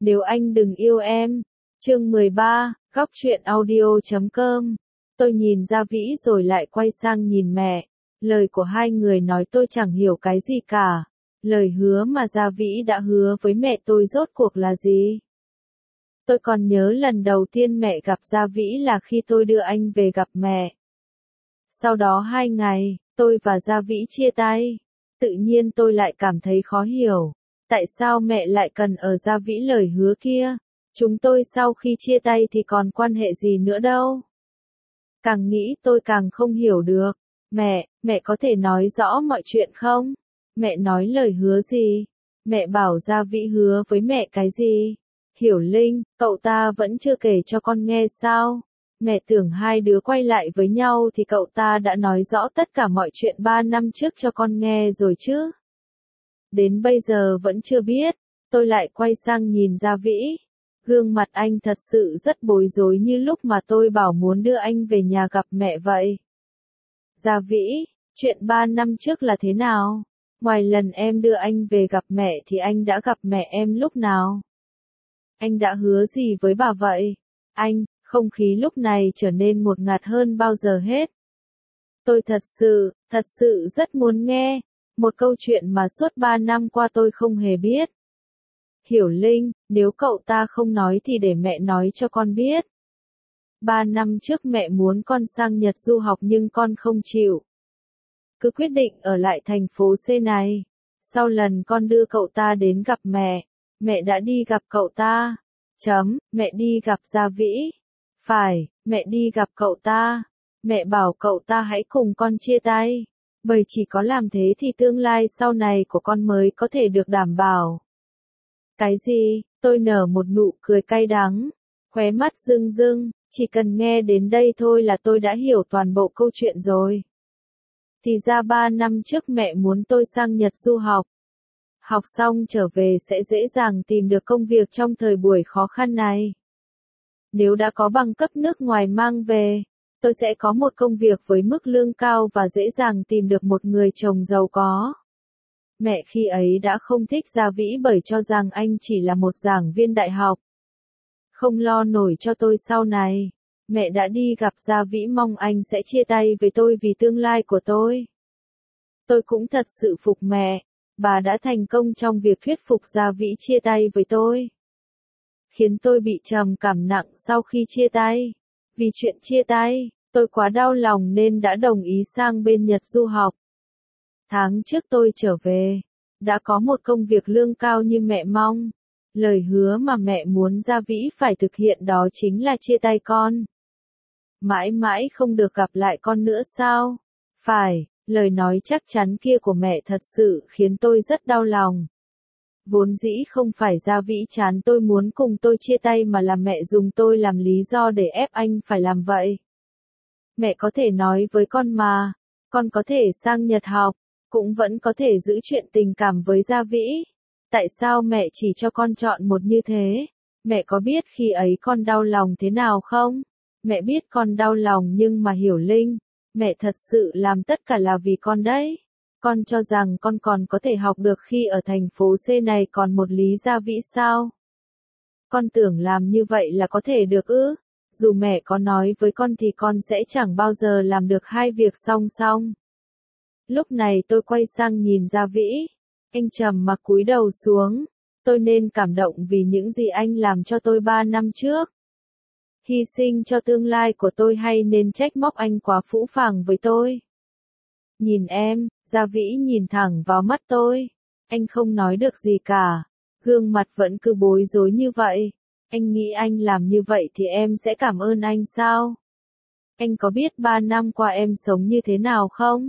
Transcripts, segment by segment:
Nếu anh đừng yêu em. Chương 13, góc truyện audio.com. Tôi nhìn Gia Vĩ rồi lại quay sang nhìn mẹ. Lời của hai người nói tôi chẳng hiểu cái gì cả. Lời hứa mà Gia Vĩ đã hứa với mẹ tôi rốt cuộc là gì? Tôi còn nhớ lần đầu tiên mẹ gặp Gia Vĩ là khi tôi đưa anh về gặp mẹ. Sau đó 2 ngày, tôi và Gia Vĩ chia tay. Tự nhiên tôi lại cảm thấy khó hiểu. Tại sao mẹ lại cần ở Gia Vĩ lời hứa kia? Chúng tôi sau khi chia tay thì còn quan hệ gì nữa đâu? Càng nghĩ tôi càng không hiểu được. Mẹ có thể nói rõ mọi chuyện không? Mẹ nói lời hứa gì? Mẹ bảo Gia Vĩ hứa với mẹ cái gì? Hiểu Linh, cậu ta vẫn chưa kể cho con nghe sao? Mẹ tưởng hai đứa quay lại với nhau thì cậu ta đã nói rõ tất cả mọi chuyện 3 năm trước cho con nghe rồi chứ? Đến bây giờ vẫn chưa biết. Tôi lại quay sang nhìn Gia Vĩ. Gương mặt anh thật sự rất bối rối như lúc mà tôi bảo muốn đưa anh về nhà gặp mẹ vậy. Gia Vĩ, chuyện 3 năm trước là thế nào? Ngoài lần em đưa anh về gặp mẹ thì anh đã gặp mẹ em lúc nào? Anh đã hứa gì với bà vậy? Không khí lúc này trở nên ngột ngạt hơn bao giờ hết. Tôi thật sự rất muốn nghe. Một câu chuyện mà suốt 3 năm qua tôi không hề biết. Hiểu Linh, nếu cậu ta không nói thì để mẹ nói cho con biết. 3 năm trước mẹ muốn con sang Nhật du học nhưng con không chịu. Cứ quyết định ở lại thành phố C này. Sau lần con đưa cậu ta đến gặp mẹ đã đi gặp cậu ta. Mẹ đi gặp Gia Vĩ. Phải, mẹ đi gặp cậu ta. Mẹ bảo cậu ta hãy cùng con chia tay. Bởi chỉ có làm thế thì tương lai sau này của con mới có thể được đảm bảo. Cái gì? Tôi nở một nụ cười cay đắng. Khóe mắt rưng rưng, chỉ cần nghe đến đây thôi là tôi đã hiểu toàn bộ câu chuyện rồi. Thì ra 3 năm trước mẹ muốn tôi sang Nhật du học. Học xong trở về sẽ dễ dàng tìm được công việc trong thời buổi khó khăn này. Nếu đã có bằng cấp nước ngoài mang về, tôi sẽ có một công việc với mức lương cao và dễ dàng tìm được một người chồng giàu có. Mẹ khi ấy đã không thích Gia Vĩ bởi cho rằng anh chỉ là một giảng viên đại học. Không lo nổi cho tôi sau này. Mẹ đã đi gặp Gia Vĩ mong anh sẽ chia tay với tôi vì tương lai của tôi. Tôi cũng thật sự phục mẹ. Bà đã thành công trong việc thuyết phục Gia Vĩ chia tay với tôi. Khiến tôi bị trầm cảm nặng sau khi chia tay. Vì chuyện chia tay, tôi quá đau lòng nên đã đồng ý sang bên Nhật du học. Tháng trước tôi trở về, đã có một công việc lương cao như mẹ mong. Lời hứa mà mẹ muốn Gia Vĩ phải thực hiện đó chính là chia tay con. Mãi mãi không được gặp lại con nữa sao? Phải, lời nói chắc chắn kia của mẹ thật sự khiến tôi rất đau lòng. Vốn dĩ không phải Gia Vĩ chán tôi muốn cùng tôi chia tay mà là mẹ dùng tôi làm lý do để ép anh phải làm vậy. Mẹ có thể nói với con mà, con có thể sang Nhật học, cũng vẫn có thể giữ chuyện tình cảm với Gia Vĩ. Tại sao mẹ chỉ cho con chọn một như thế? Mẹ có biết khi ấy con đau lòng thế nào không? Mẹ biết con đau lòng nhưng mà Hiểu Linh, mẹ thật sự làm tất cả là vì con đấy. Con cho rằng con còn có thể học được khi ở thành phố C này còn một lý Gia Vĩ sao? Con tưởng làm như vậy là có thể được ư? Dù mẹ có nói với con thì con sẽ chẳng bao giờ làm được hai việc song song. Lúc này tôi quay sang nhìn Gia Vĩ. Anh trầm mặc cúi đầu xuống. Tôi nên cảm động vì những gì anh làm cho tôi 3 năm trước. Hy sinh cho tương lai của tôi hay nên trách móc anh quá phũ phàng với tôi? Nhìn em, Gia Vĩ nhìn thẳng vào mắt tôi. Anh không nói được gì cả. Gương mặt vẫn cứ bối rối như vậy. Anh nghĩ anh làm như vậy thì em sẽ cảm ơn anh sao? Anh có biết 3 năm qua em sống như thế nào không?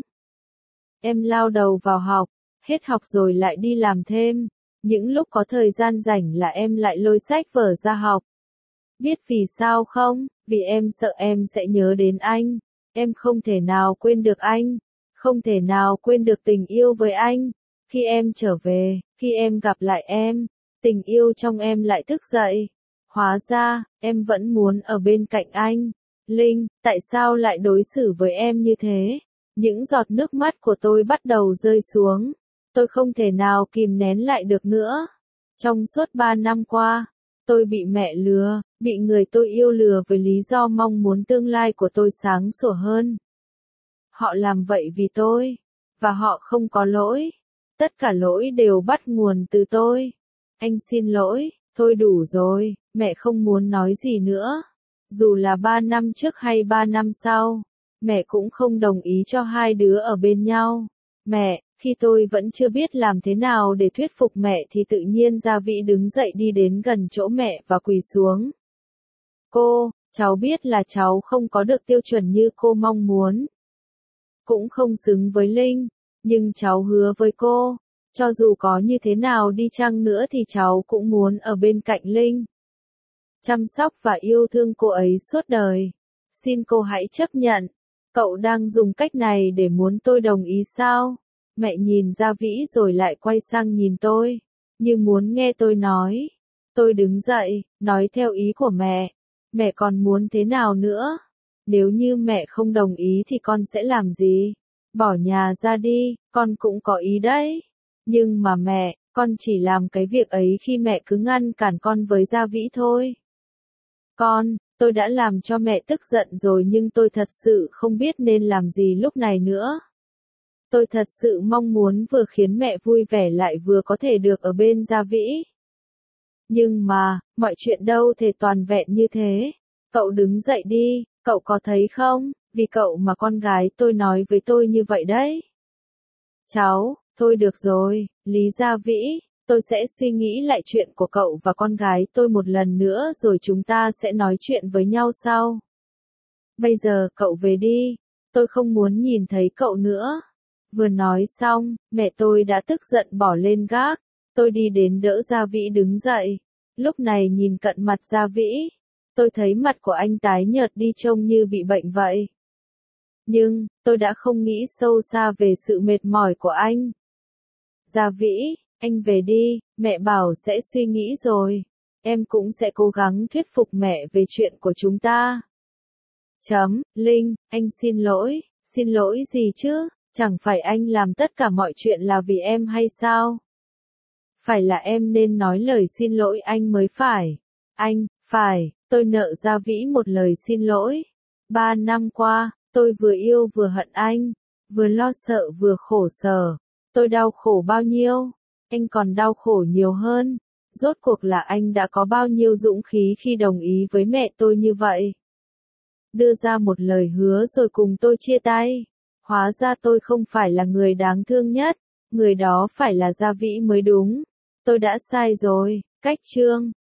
Em lao đầu vào học, hết học rồi lại đi làm thêm. Những lúc có thời gian rảnh là em lại lôi sách vở ra học. Biết vì sao không? Vì em sợ em sẽ nhớ đến anh. Em không thể nào quên được anh. Không thể nào quên được tình yêu với anh. Khi em trở về, khi em gặp lại em, tình yêu trong em lại thức dậy. Hóa ra, em vẫn muốn ở bên cạnh anh. Linh, tại sao lại đối xử với em như thế? Những giọt nước mắt của tôi bắt đầu rơi xuống. Tôi không thể nào kìm nén lại được nữa. Trong suốt 3 năm qua, Tôi bị mẹ lừa, bị người tôi yêu lừa với lý do mong muốn tương lai của tôi sáng sủa hơn. Họ làm vậy vì tôi, và họ không có lỗi. Tất cả lỗi đều bắt nguồn từ tôi. Anh xin lỗi, thôi đủ rồi, mẹ không muốn nói gì nữa. Dù là 3 năm trước hay 3 năm sau, mẹ cũng không đồng ý cho hai đứa ở bên nhau. Mẹ, khi tôi vẫn chưa biết làm thế nào để thuyết phục mẹ thì tự nhiên Gia Vĩ đứng dậy đi đến gần chỗ mẹ và quỳ xuống. Cô, cháu biết là cháu không có được tiêu chuẩn như cô mong muốn. Cũng không xứng với Linh, nhưng cháu hứa với cô, cho dù có như thế nào đi chăng nữa thì cháu cũng muốn ở bên cạnh Linh. Chăm sóc và yêu thương cô ấy suốt đời. Xin cô hãy chấp nhận. Cậu đang dùng cách này để muốn tôi đồng ý sao? Mẹ nhìn Gia Vĩ rồi lại quay sang nhìn tôi, như muốn nghe tôi nói. Tôi đứng dậy, nói theo ý của mẹ. Mẹ còn muốn thế nào nữa? Nếu như mẹ không đồng ý thì con sẽ làm gì? Bỏ nhà ra đi, con cũng có ý đấy. Nhưng mà mẹ, con chỉ làm cái việc ấy khi mẹ cứ ngăn cản con với Gia Vĩ thôi. Tôi đã làm cho mẹ tức giận rồi nhưng tôi thật sự không biết nên làm gì lúc này nữa. Tôi thật sự mong muốn vừa khiến mẹ vui vẻ lại vừa có thể được ở bên Gia Vĩ. Nhưng mà, mọi chuyện đâu thể toàn vẹn như thế. Cậu đứng dậy đi, cậu có thấy không, vì cậu mà con gái tôi nói với tôi như vậy đấy. Cháu, thôi được rồi, Lý Gia Vĩ, tôi sẽ suy nghĩ lại chuyện của cậu và con gái tôi một lần nữa rồi chúng ta sẽ nói chuyện với nhau sau. Bây giờ cậu về đi, tôi không muốn nhìn thấy cậu nữa. Vừa nói xong, mẹ tôi đã tức giận bỏ lên gác. Tôi đi đến đỡ Gia Vĩ đứng dậy. Lúc này nhìn cận mặt Gia Vĩ, tôi thấy mặt của anh tái nhợt đi trông như bị bệnh vậy. Nhưng, tôi đã không nghĩ sâu xa về sự mệt mỏi của anh. Gia Vĩ, anh về đi, mẹ bảo sẽ suy nghĩ rồi. Em cũng sẽ cố gắng thuyết phục mẹ về chuyện của chúng ta. Linh, anh xin lỗi gì chứ, chẳng phải anh làm tất cả mọi chuyện là vì em hay sao? Phải là em nên nói lời xin lỗi anh mới phải. Tôi nợ Gia Vĩ một lời xin lỗi. 3 năm qua, tôi vừa yêu vừa hận anh, vừa lo sợ vừa khổ sở. Tôi đau khổ bao nhiêu, anh còn đau khổ nhiều hơn. Rốt cuộc là anh đã có bao nhiêu dũng khí khi đồng ý với mẹ tôi như vậy? Đưa ra một lời hứa rồi cùng tôi chia tay. Hóa ra tôi không phải là người đáng thương nhất, người đó phải là Gia Vĩ mới đúng. Tôi đã sai rồi. Cách chương